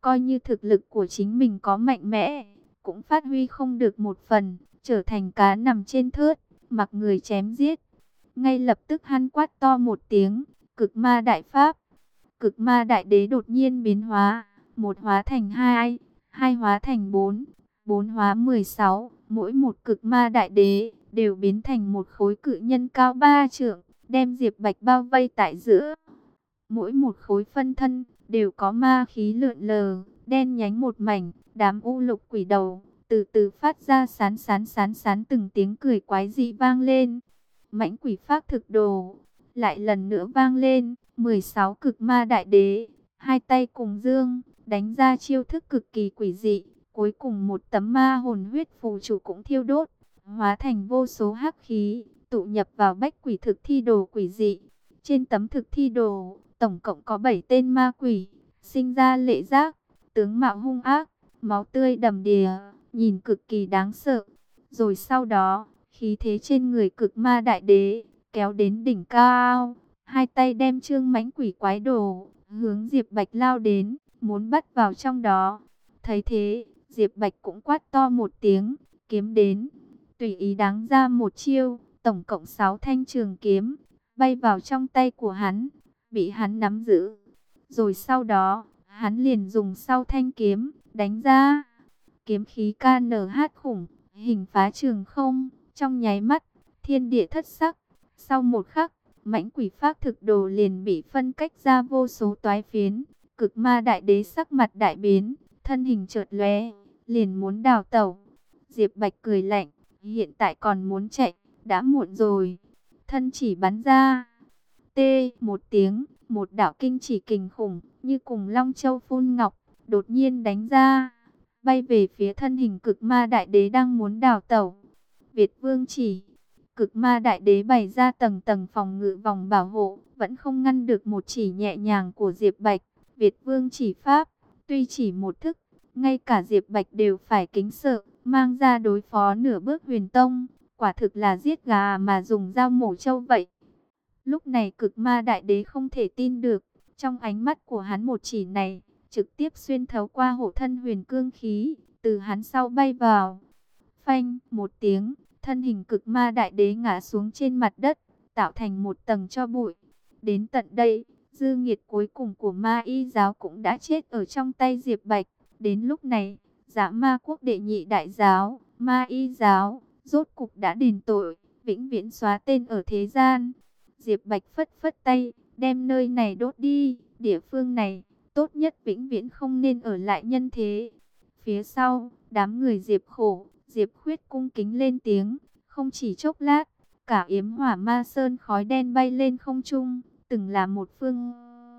coi như thực lực của chính mình có mạnh mẽ, cũng phát huy không được một phần, trở thành cá nằm trên thớt, mặc người chém giết. Ngay lập tức hắn quát to một tiếng, cực ma đại pháp. Cực ma đại đế đột nhiên biến hóa, một hóa thành hai, hai hóa thành bốn, bốn hóa 16, mỗi một cực ma đại đế đều biến thành một khối cự nhân cao 3 trượng, đem Diệp Bạch bao vây tại giữa. Mỗi một khối phân thân đều có ma khí lượn lờ, đen nhánh một mảnh, đám u lục quỷ đầu từ từ phát ra sán sán sán sán, từng tiếng cười quái dị vang lên. Mãnh quỷ phác thực đồ lại lần nữa vang lên, 16 cực ma đại đế, hai tay cùng dương, đánh ra chiêu thức cực kỳ quỷ dị. Cuối cùng một tấm ma hồn huyết phù chủ cũng thiêu đốt, hóa thành vô số hắc khí, tụ nhập vào bách quỷ thực thi đồ quỷ dị. Trên tấm thực thi đồ, tổng cộng có 7 tên ma quỷ, sinh ra lệ giác, tướng mạo hung ác, máu tươi đầm đìa, nhìn cực kỳ đáng sợ. Rồi sau đó, khí thế trên người cực ma đại đế kéo đến đỉnh cao, hai tay đem trương mãnh quỷ quái đồ hướng Diệp Bạch lao đến, muốn bắt vào trong đó. Thấy thế, Diệp Bạch cũng quát to một tiếng, kiếm đến, tùy ý đáng ra một chiêu, tổng cộng 6 thanh trường kiếm bay vào trong tay của hắn, bị hắn nắm giữ. Rồi sau đó, hắn liền dùng sau thanh kiếm đánh ra, kiếm khí KNH khủng, hình phá trường không, trong nháy mắt, thiên địa thất sắc. Sau một khắc, mãnh quỷ phác thực đồ liền bị phân cách ra vô số toái phiến. Cực ma đại đế sắc mặt đại biến, thân hình chợt lóe, liền muốn đào tẩu. Diệp Bạch cười lạnh, hiện tại còn muốn chạy, đã muộn rồi. Thân chỉ bắn ra, một tiếng, một đạo kinh chỉ kình khủng, như cùng long châu phun ngọc, đột nhiên đánh ra, bay về phía thân hình cực ma đại đế đang muốn đào tẩu. Việt vương chỉ, cực ma đại đế bày ra tầng tầng phòng ngự vòng bảo hộ, vẫn không ngăn được một chỉ nhẹ nhàng của Diệp Bạch. Việt vương chỉ pháp, tuy chỉ một thức, ngay cả Diệp Bạch đều phải kính sợ, mang ra đối phó nửa bước huyền tông, quả thực là giết gà mà dùng dao mổ trâu vậy. Lúc này cực ma đại đế không thể tin được, trong ánh mắt của hắn một chỉ này, trực tiếp xuyên thấu qua hộ thân huyền cương khí, từ hắn sau bay vào. Phanh, một tiếng, thân hình cực ma đại đế ngã xuống trên mặt đất, tạo thành một tầng tro bụi. Đến tận đây, dư nghiệt cuối cùng của ma y giáo cũng đã chết ở trong tay Diệp Bạch. Đến lúc này, Dã Ma Quốc đệ nhị đại giáo, ma y giáo, rốt cục đã đền tội, vĩnh viễn xóa tên ở thế gian. Diệp Bạch phất phất tay, đem nơi này đốt đi, địa phương này, tốt nhất vĩnh viễn không nên ở lại nhân thế. Phía sau, đám người Diệp Khổ, Diệp Khuyết cung kính lên tiếng, không chỉ chốc lát, cả Yếm Hỏa Ma Sơn khói đen bay lên không trung, từng là một phương.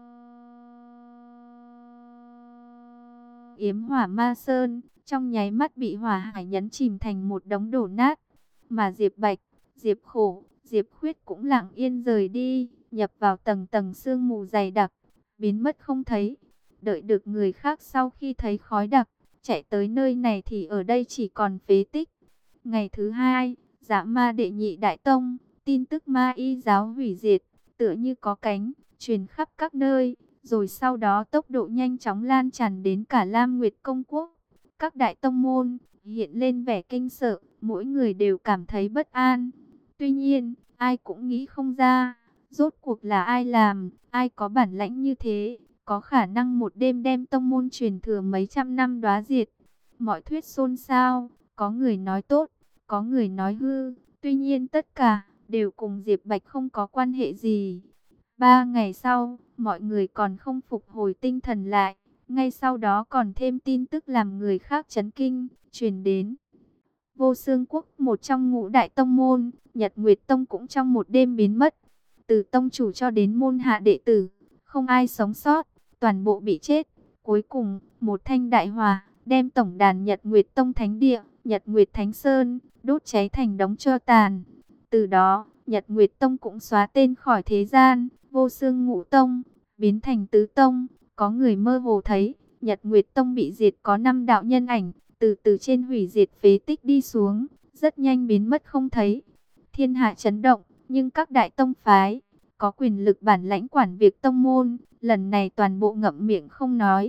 Yếm Hỏa Ma Sơn, trong nháy mắt bị hỏa hải nhấn chìm thành một đống đổ nát, mà Diệp Bạch, Diệp Khổ, Diệp Khuyết cũng lặng yên rời đi, nhập vào tầng tầng sương mù dày đặc, biến mất không thấy. Đợi được người khác sau khi thấy khói đặc, chạy tới nơi này thì ở đây chỉ còn phế tích. Ngày thứ hai, Dã Ma đệ nhị đại tông, tin tức ma y giáo hủy diệt, tựa như có cánh, truyền khắp các nơi, rồi sau đó tốc độ nhanh chóng lan tràn đến cả Lam Nguyệt Công Quốc. Các đại tông môn hiện lên vẻ kinh sợ, mỗi người đều cảm thấy bất an. Tuy nhiên, ai cũng nghĩ không ra, rốt cuộc là ai làm, ai có bản lãnh như thế, có khả năng một đêm đem tông môn truyền thừa mấy trăm năm đóa diệt. Mọi thuyết xôn xao, có người nói tốt, có người nói hư, tuy nhiên tất cả đều cùng Diệp Bạch không có quan hệ gì. 3 ngày sau, mọi người còn không phục hồi tinh thần lại, ngay sau đó còn thêm tin tức làm người khác chấn kinh, truyền đến. Vô Xương Quốc, một trong ngũ đại tông môn, Nhật Nguyệt Tông cũng trong một đêm biến mất. Từ tông chủ cho đến môn hạ đệ tử, không ai sống sót, toàn bộ bị chết. Cuối cùng, một thanh đại hỏa đem tổng đàn Nhật Nguyệt Tông thánh địa, Nhật Nguyệt Thánh Sơn, đốt cháy thành đống tro tàn. Từ đó, Nhật Nguyệt Tông cũng xóa tên khỏi thế gian, Vô Xương Ngũ Tông, biến thành Tứ Tông. Có người mơ hồ thấy, Nhật Nguyệt Tông bị diệt có 5 đạo nhân ảnh, từ từ trên hủy diệt phế tích đi xuống, rất nhanh biến mất không thấy. Thiên hạ chấn động, nhưng các đại tông phái có quyền lực bản lãnh quản việc tông môn, lần này toàn bộ ngậm miệng không nói.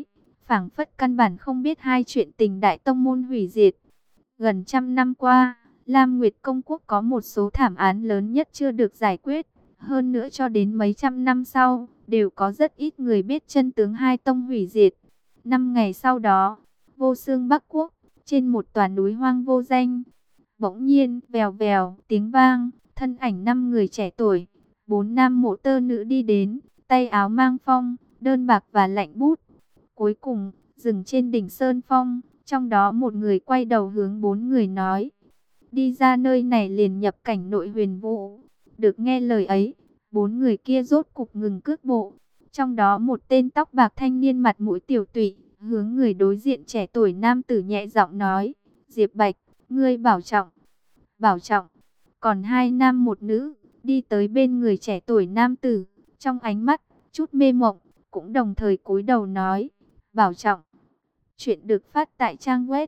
phảng phất căn bản không biết hai chuyện tình đại tông môn hủy diệt. Gần trăm năm qua, Lam Nguyệt Công Quốc có một số thảm án lớn nhất chưa được giải quyết. Hơn nữa cho đến mấy trăm năm sau, đều có rất ít người biết chân tướng hai tông hủy diệt. 5 ngày sau đó, Vô Xương Bắc Quốc, trên một tòa núi hoang vô danh, bỗng nhiên, vèo vèo, tiếng vang, thân ảnh 5 người trẻ tuổi, 4 nam mộ tơ nữ đi đến, tay áo mang phong, đơn bạc và lạnh bút. Cuối cùng, dừng trên đỉnh Sơn Phong, trong đó một người quay đầu hướng 4 người nói: đi ra nơi này liền nhập cảnh nội huyền vũ. Được nghe lời ấy, 4 người kia rốt cục ngừng cước bộ. Trong đó một tên tóc bạc thanh niên mặt mũi tiểu tụy, hướng người đối diện trẻ tuổi nam tử nhẹ giọng nói: Diệp Bạch, ngươi bảo trọng. Bảo trọng. Còn 2 nam 1 nữ, đi tới bên người trẻ tuổi nam tử, trong ánh mắt chút mê mộng, cũng đồng thời cúi đầu nói: bảo trọng. Chuyện được phát tại trang web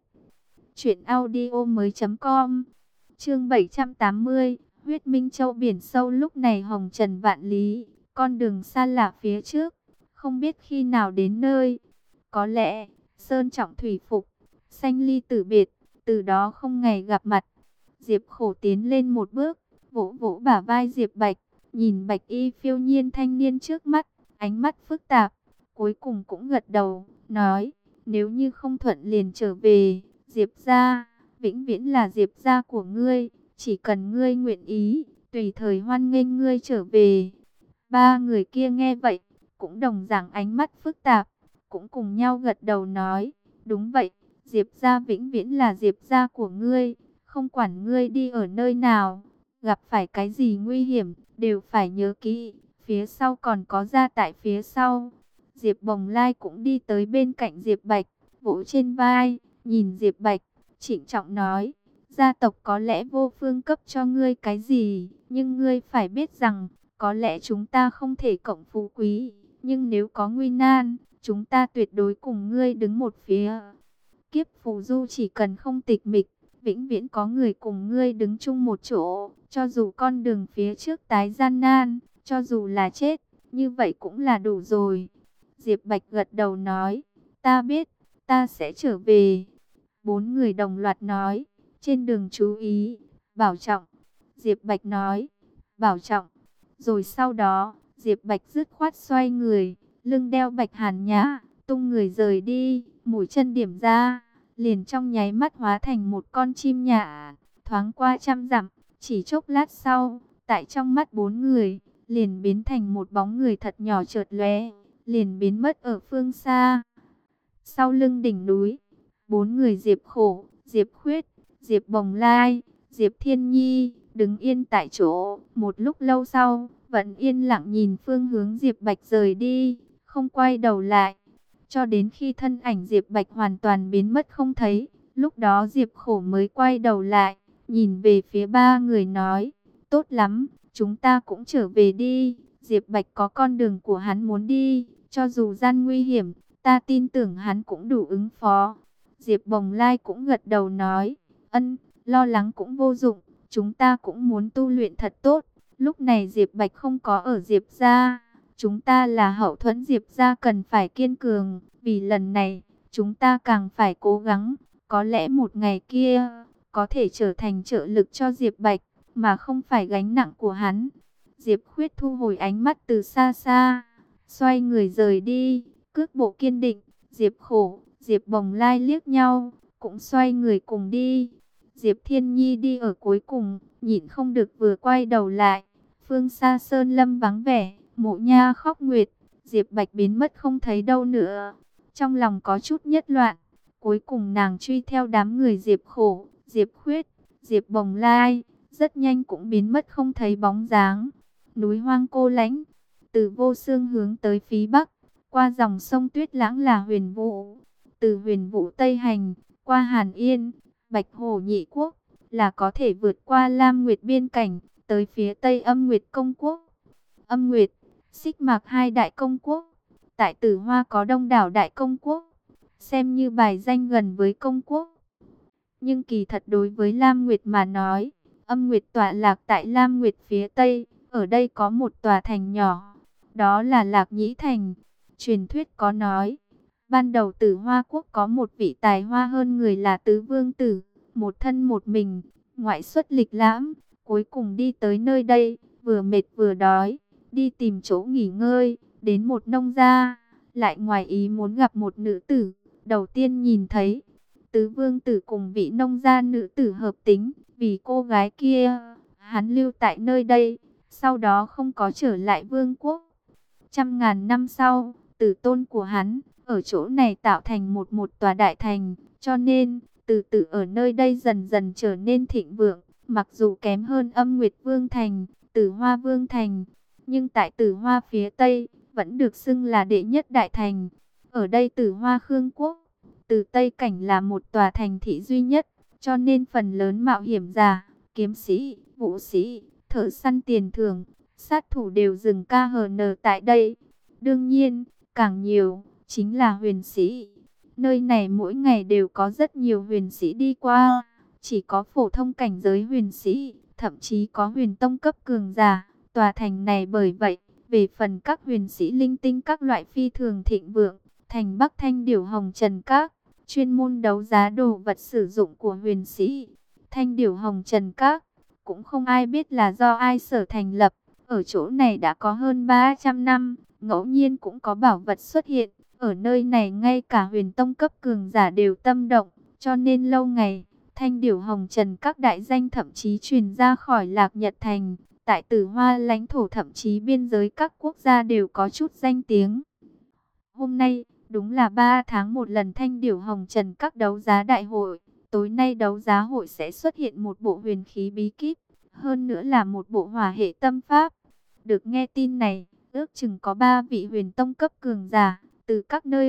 truyệnaudiomoi.com. Chương 780, huyết minh châu biển sâu. Lúc này hồng trần vạn lý, con đường xa lạ phía trước, không biết khi nào đến nơi. Có lẽ sơn trọng thủy phục, sanh ly tử biệt, từ đó không ngày gặp mặt. Diệp Khổ tiến lên một bước, vỗ vỗ bả vai Diệp Bạch, nhìn bạch y phiêu nhiên thanh niên trước mắt, ánh mắt phức tạp, cuối cùng cũng gật đầu, nói: nếu như không thuận liền trở về. Diệp gia vĩnh viễn là Diệp gia của ngươi, chỉ cần ngươi nguyện ý, tùy thời hoan nghênh ngươi trở về. 3 người kia nghe vậy, cũng đồng dạng ánh mắt phức tạp, cũng cùng nhau gật đầu nói: đúng vậy, Diệp gia vĩnh viễn là Diệp gia của ngươi, không quản ngươi đi ở nơi nào, gặp phải cái gì nguy hiểm, đều phải nhớ kỹ, phía sau còn có gia tại phía sau. Diệp Bồng Lai cũng đi tới bên cạnh Diệp Bạch, vỗ trên vai, nhìn Diệp Bạch, trịnh trọng nói: gia tộc có lẽ vô phương cấp cho ngươi cái gì, nhưng ngươi phải biết rằng, có lẽ chúng ta không thể cộng phú quý, nhưng nếu có nguy nan, chúng ta tuyệt đối cùng ngươi đứng một phía. Kiếp phù du chỉ cần không tịch mịch, vĩnh viễn có người cùng ngươi đứng chung một chỗ, cho dù con đường phía trước tái gian nan, cho dù là chết, như vậy cũng là đủ rồi. Diệp Bạch gật đầu nói: ta biết, ta sẽ trở về. 4 người đồng loạt nói: trên đường chú ý, bảo trọng. Diệp Bạch nói: bảo trọng. Rồi sau đó, Diệp Bạch dứt khoát xoay người, lưng đeo bạch hàn nhã, tung người rời đi, mũi chân điểm ra, liền trong nháy mắt hóa thành một con chim nhạ, thoáng qua trăm dặm. Chỉ chốc lát sau, tại trong mắt 4 người, liền biến thành một bóng người thật nhỏ chợt lóe, liền biến mất ở phương xa. Sau lưng đỉnh núi, 4 người Diệp Khổ, Diệp Khuyết, Diệp Bồng Lai, Diệp Thiên Nhi đứng yên tại chỗ. Một lúc lâu sau, vẫn yên lặng nhìn phương hướng Diệp Bạch rời đi, không quay đầu lại, cho đến khi thân ảnh Diệp Bạch hoàn toàn biến mất không thấy. Lúc đó Diệp Khổ mới quay đầu lại, nhìn về phía 3 người nói: tốt lắm, chúng ta cũng trở về đi. Diệp Bạch có con đường của hắn muốn đi, cho dù gian nguy hiểm, ta tin tưởng hắn cũng đủ ứng phó. Diệp Bồng Lai cũng gật đầu nói: ân, lo lắng cũng vô dụng, chúng ta cũng muốn tu luyện thật tốt. Lúc này Diệp Bạch không có ở Diệp gia, chúng ta là hậu thuẫn Diệp gia cần phải kiên cường, vì lần này, chúng ta càng phải cố gắng, có lẽ một ngày kia, có thể trở thành trợ lực cho Diệp Bạch, mà không phải gánh nặng của hắn. Diệp Khuyết thu hồi ánh mắt từ xa xa, xoay người rời đi, cước bộ kiên định. Diệp Khổ, Diệp Bồng Lai liếc nhau, cũng xoay người cùng đi. Diệp Thiên Nhi đi ở cuối cùng, nhịn không được vừa quay đầu lại. Phương xa sơn lâm vắng vẻ, Mộ Nha khóc nguyệt, Diệp Bạch biến mất không thấy đâu nữa. Trong lòng có chút nhất loạn, cuối cùng nàng truy theo đám người Diệp Khổ, Diệp Khuyết, Diệp Bồng Lai, rất nhanh cũng biến mất không thấy bóng dáng. Núi hoang cô lãnh, từ Vô Xương hướng tới phía bắc, qua dòng sông Tuyết Lãng là Huyền Vũ, từ Huyền Vũ Tây hành, qua Hàn Yên, Bạch Hổ Nhị Quốc, là có thể vượt qua Lam Nguyệt biên cảnh, tới phía Tây Âm Nguyệt Công Quốc. Âm Nguyệt, Xích Mạc hai đại công quốc, tại Tử Hoa có đông đảo đại công quốc, xem như bài danh gần với công quốc. Nhưng kỳ thật đối với Lam Nguyệt mà nói, Âm Nguyệt tọa lạc tại Lam Nguyệt phía Tây, ở đây có một tòa thành nhỏ, đó là Lạc Nhĩ Thành. Truyền thuyết có nói, Ban đầu Tử Hoa Quốc có một vị tài hoa hơn người là Tứ Vương Tử, một thân một mình, ngoại xuất lịch lãm, cuối cùng đi tới nơi đây, vừa mệt vừa đói, đi tìm chỗ nghỉ ngơi, đến một nông gia, lại ngoài ý muốn gặp một nữ tử, đầu tiên nhìn thấy. Tứ Vương Tử cùng vị nông gia nữ tử hợp tính, vì cô gái kia, hắn lưu tại nơi đây, sau đó không có trở lại vương quốc. Trăm ngàn năm sau, tử tôn của hắn, ở chỗ này tạo thành một tòa đại thành, cho nên, từ từ ở nơi đây dần dần trở nên thịnh vượng, mặc dù kém hơn Âm Nguyệt Vương Thành, Tử Hoa Vương Thành, nhưng tại Tử Hoa phía Tây, vẫn được xưng là đệ nhất đại thành. Ở đây Tử Hoa Khương Quốc, từ Tây Cảnh là một tòa thành thị duy nhất, cho nên phần lớn mạo hiểm giả, kiếm sĩ, vũ sĩ, thợ săn tiền thưởng, sát thủ đều dừng KHN tại đây. Đương nhiên, càng nhiều, chính là huyền sĩ. Nơi này mỗi ngày đều có rất nhiều huyền sĩ đi qua, chỉ có phổ thông cảnh giới huyền sĩ, thậm chí có huyền tông cấp cường giả. Tòa thành này bởi vậy, về phần các huyền sĩ linh tinh các loại phi thường thịnh vượng, thành Bắc Thanh Điểu Hồng Trần Các, chuyên môn đấu giá đồ vật sử dụng của huyền sĩ. Thanh Điểu Hồng Trần Các, cũng không ai biết là do ai sở thành lập, ở chỗ này đã có hơn 300 năm, ngẫu nhiên cũng có bảo vật xuất hiện. Ở nơi này ngay cả huyền tông cấp cường giả đều tâm động, cho nên lâu ngày, Thanh Điểu Hồng Trần Các đại danh thậm chí truyền ra khỏi Lạc Nhật Thành. Tại Tử Hoa lãnh thổ thậm chí biên giới các quốc gia đều có chút danh tiếng. Hôm nay, đúng là 3 tháng một lần Thanh Điểu Hồng Trần Các đấu giá đại hội. Tối nay đấu giá hội sẽ xuất hiện một bộ huyền khí bí kíp, hơn nữa là một bộ hỏa hệ tâm pháp. Được nghe tin này, ước chừng có 3 vị huyền tông cấp cường giả, từ các nơi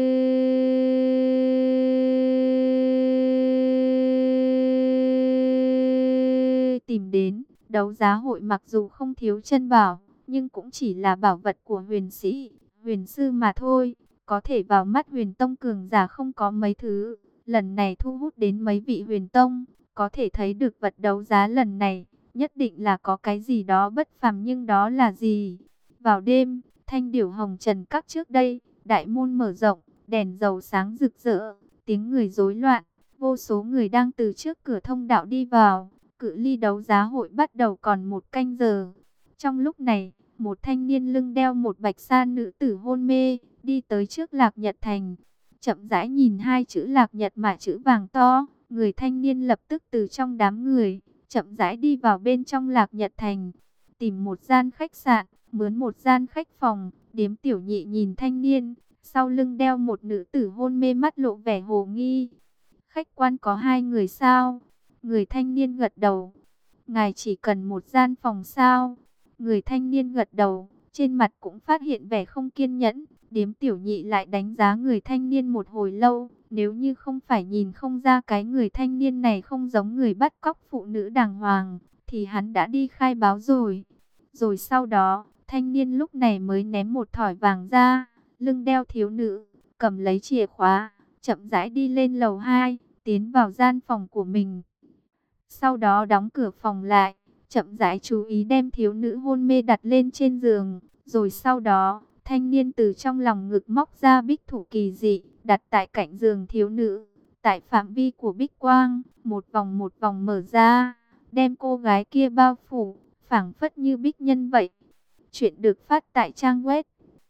tìm đến. Đấu giá hội mặc dù không thiếu chân bảo, nhưng cũng chỉ là bảo vật của huyền sĩ, huyền sư mà thôi. Có thể vào mắt huyền tông cường giả không có mấy thứ. Lần này thu hút đến mấy vị huyền tông, có thể thấy được vật đấu giá lần này, nhất định là có cái gì đó bất phàm, nhưng đó là gì? Vào đêm, Thanh Điểu Hồng Trần Các trước đây, đại môn mở rộng, đèn dầu sáng rực rỡ, tiếng người rối loạn, vô số người đang từ trước cửa thông đạo đi vào. Cự ly đấu giá hội bắt đầu còn 1 canh giờ. Trong lúc này, một thanh niên lưng đeo một bạch sa nữ tử hôn mê, đi tới trước Lạc Nhật Thành. Chậm rãi nhìn hai chữ Lạc Nhật mà chữ vàng to, người thanh niên lập tức từ trong đám người, chậm rãi đi vào bên trong Lạc Nhật Thành. Tìm một gian khách sạn, mướn một gian khách phòng, Điếm Tiểu Nhị nhìn thanh niên, sau lưng đeo một nữ tử hôn mê mắt lộ vẻ hồ nghi. Khách quan có 2 người sao? Người thanh niên gật đầu. Ngài chỉ cần một gian phòng sao? Người thanh niên gật đầu, trên mặt cũng phát hiện vẻ không kiên nhẫn. Điếm Tiểu Nhị lại đánh giá người thanh niên một hồi lâu. Nếu như không phải nhìn không ra cái người thanh niên này không giống người bắt cóc phụ nữ đàng hoàng, thì hắn đã đi khai báo rồi. Rồi sau đó, thanh niên lúc này mới ném một thỏi vàng ra, lưng đeo thiếu nữ, cầm lấy chìa khóa, chậm rãi đi lên lầu 2, tiến vào gian phòng của mình. Sau đó đóng cửa phòng lại, chậm rãi chú ý đem thiếu nữ hôn mê đặt lên trên giường. Rồi sau đó, thanh niên từ trong lòng ngực móc ra bích thủ kỳ dị, đặt tại cạnh giường thiếu nữ. Tại phạm vi của bích quang, một vòng mở ra, đem cô gái kia bao phủ, phảng phất như bích nhân vậy. Chuyện được phát tại trang web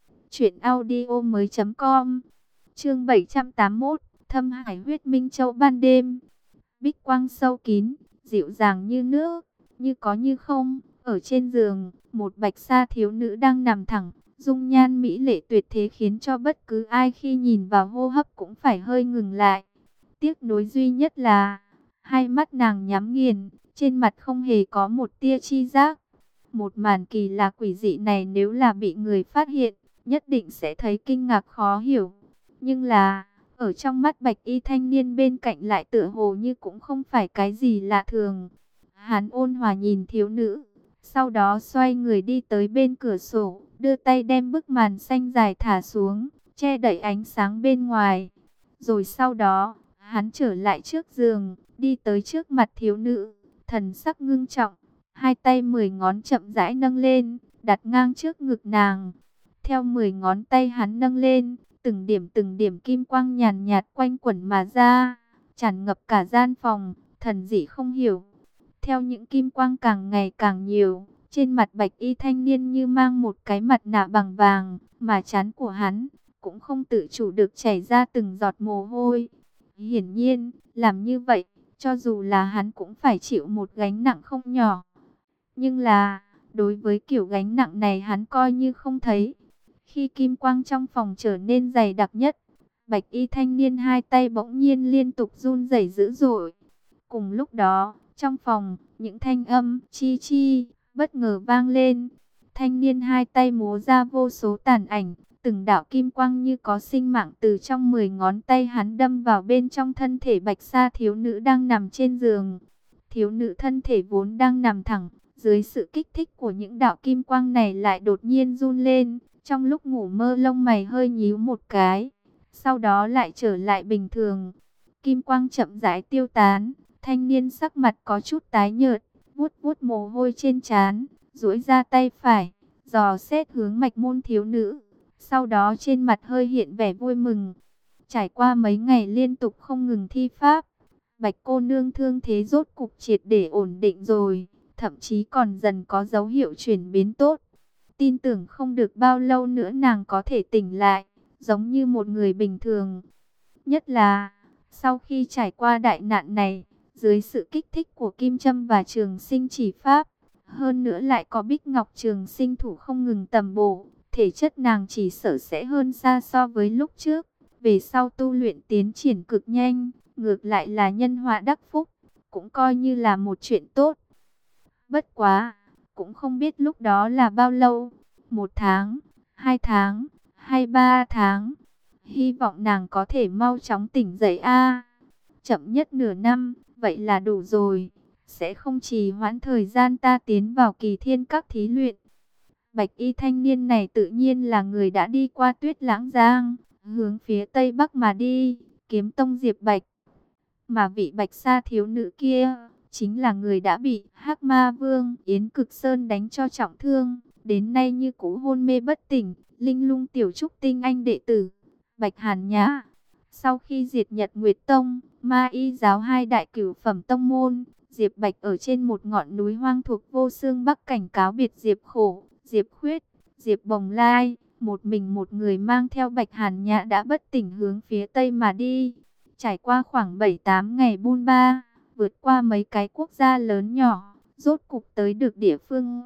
truyệnaudiomoi.com. Chương 781, Thâm Hải Huyết Minh Châu ban đêm. Bích quang sâu kín, dịu dàng như nước, như có như không. Ở trên giường, một bạch sa thiếu nữ đang nằm thẳng, dung nhan mỹ lệ tuyệt thế khiến cho bất cứ ai khi nhìn vào hô hấp cũng phải hơi ngừng lại. Tiếc nuối duy nhất là, hai mắt nàng nhắm nghiền, trên mặt không hề có một tia chi giác. Một màn kỳ lạ quỷ dị này nếu là bị người phát hiện, nhất định sẽ thấy kinh ngạc khó hiểu. Nhưng là, ở trong mắt bạch y thanh niên bên cạnh lại tựa hồ như cũng không phải cái gì lạ thường. Hắn ôn hòa nhìn thiếu nữ, sau đó xoay người đi tới bên cửa sổ, đưa tay đem bức màn xanh dài thả xuống, che đậy ánh sáng bên ngoài. Rồi sau đó, hắn trở lại trước giường, đi tới trước mặt thiếu nữ, thần sắc ngưng trọng, hai tay 10 ngón chậm rãi nâng lên, đặt ngang trước ngực nàng. Theo 10 ngón tay hắn nâng lên, từng điểm kim quang nhàn nhạt quanh quẩn mà ra, tràn ngập cả gian phòng, thần dị không hiểu. Theo những kim quang càng ngày càng nhiều, trên mặt bạch y thanh niên như mang một cái mặt nạ bằng vàng, mà trán của hắn cũng không tự chủ được chảy ra từng giọt mồ hôi. Hiển nhiên, làm như vậy, cho dù là hắn cũng phải chịu một gánh nặng không nhỏ. Nhưng là, đối với kiểu gánh nặng này hắn coi như không thấy. Khi kim quang trong phòng trở nên dày đặc nhất, bạch y thanh niên hai tay bỗng nhiên liên tục run rẩy dữ dội. Cùng lúc đó, trong phòng, những thanh âm chi chi bất ngờ vang lên. Thanh niên hai tay múa ra vô số tàn ảnh, từng đạo kim quang như có sinh mạng từ trong 10 ngón tay hắn đâm vào bên trong thân thể bạch sa thiếu nữ đang nằm trên giường. Thiếu nữ thân thể vốn đang nằm thẳng, dưới sự kích thích của những đạo kim quang này lại đột nhiên run lên. Trong lúc ngủ mơ lông mày hơi nhíu một cái, sau đó lại trở lại bình thường. Kim quang chậm rãi tiêu tán, thanh niên sắc mặt có chút tái nhợt, vuốt vuốt mồ hôi trên trán, duỗi ra tay phải, dò xét hướng mạch môn thiếu nữ. Sau đó trên mặt hơi hiện vẻ vui mừng. Trải qua mấy ngày liên tục không ngừng thi pháp, bạch cô nương thương thế rốt cục triệt để ổn định rồi, thậm chí còn dần có dấu hiệu chuyển biến tốt. Tin tưởng không được bao lâu nữa nàng có thể tỉnh lại, giống như một người bình thường. Nhất là, sau khi trải qua đại nạn này, dưới sự kích thích của kim châm và trường sinh chỉ pháp, hơn nữa lại có bích ngọc trường sinh thủ không ngừng tầm bổ, thể chất nàng chỉ sợ sẽ hơn xa so với lúc trước. Về sau tu luyện tiến triển cực nhanh, ngược lại là nhân họa đắc phúc, cũng coi như là một chuyện tốt. Bất quá, cũng không biết lúc đó là bao lâu, 1 tháng, 2 tháng, hay 3 tháng. Hy vọng nàng có thể mau chóng tỉnh dậy a. Chậm nhất nửa năm, vậy là đủ rồi. Sẽ không trì hoãn thời gian ta tiến vào kỳ thiên các thí luyện. Bạch y thanh niên này tự nhiên là người đã đi qua Tuyết Lãng Giang, hướng phía tây bắc mà đi, kiếm tông Diệp Bạch. Mà vị Bạch Sa thiếu nữ kia, chính là người đã bị Hắc Ma Vương Yến Cực Sơn đánh cho trọng thương, đến nay như cũ hôn mê bất tỉnh, Linh Lung tiểu trúc tinh anh đệ tử Bạch Hàn Nhã. Sau khi diệt Nhật Nguyệt Tông, Ma Y giáo hai đại cửu phẩm tông môn, Diệp Bạch ở trên một ngọn núi hoang thuộc Vô Xương Bắc cảnh cáo biệt Diệp Khổ, Diệp Khuyết, Diệp Bồng Lai, một mình một người mang theo Bạch Hàn Nhã đã bất tỉnh hướng phía tây mà đi. Trải qua khoảng 7-8 ngày buôn ba, vượt qua mấy cái quốc gia lớn nhỏ, rốt cục tới được địa phương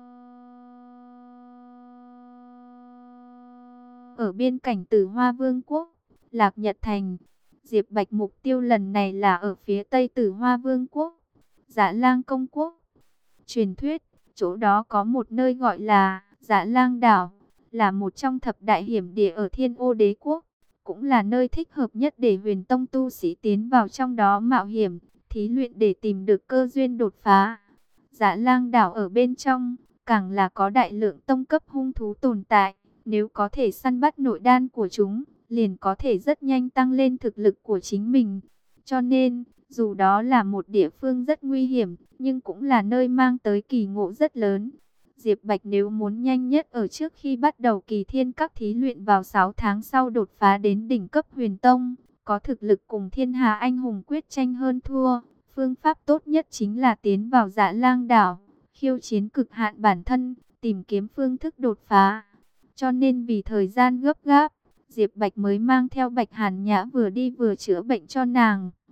ở biên cảnh Tử Hoa Vương quốc, Lạc Nhật Thành. Diệp Bạch mục tiêu lần này là ở phía tây Tử Hoa Vương quốc, Dạ Lang Công quốc. Truyền thuyết, chỗ đó có một nơi gọi là Dạ Lang Đảo, là một trong thập đại hiểm địa ở Thiên Ô Đế quốc, cũng là nơi thích hợp nhất để Huyền Tông tu sĩ tiến vào trong đó mạo hiểm, thí luyện để tìm được cơ duyên đột phá. Dạ Lang Đảo ở bên trong, càng là có đại lượng tông cấp hung thú tồn tại, nếu có thể săn bắt nội đan của chúng, liền có thể rất nhanh tăng lên thực lực của chính mình. Cho nên, dù đó là một địa phương rất nguy hiểm, nhưng cũng là nơi mang tới kỳ ngộ rất lớn. Diệp Bạch nếu muốn nhanh nhất ở trước khi bắt đầu kỳ thiên các thí luyện vào 6 tháng sau đột phá đến đỉnh cấp Huyền Tông, có thực lực cùng thiên hà anh hùng quyết tranh hơn thua, phương pháp tốt nhất chính là tiến vào Dạ Lang Đảo, khiêu chiến cực hạn bản thân, tìm kiếm phương thức đột phá. Cho nên vì thời gian gấp gáp, Diệp Bạch mới mang theo Bạch Hàn Nhã vừa đi vừa chữa bệnh cho nàng.